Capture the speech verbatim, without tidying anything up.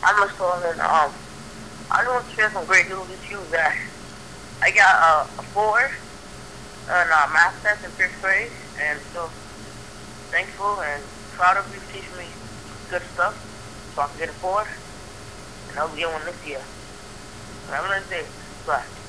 I'm a Sullivan. Um, I just want to share some great news with you that I got uh, a four in uh, math test in fifth grade, and so thankful and proud of you for teaching me good stuff so I can get a four, and I'll get one this year. Have a nice day. Bye.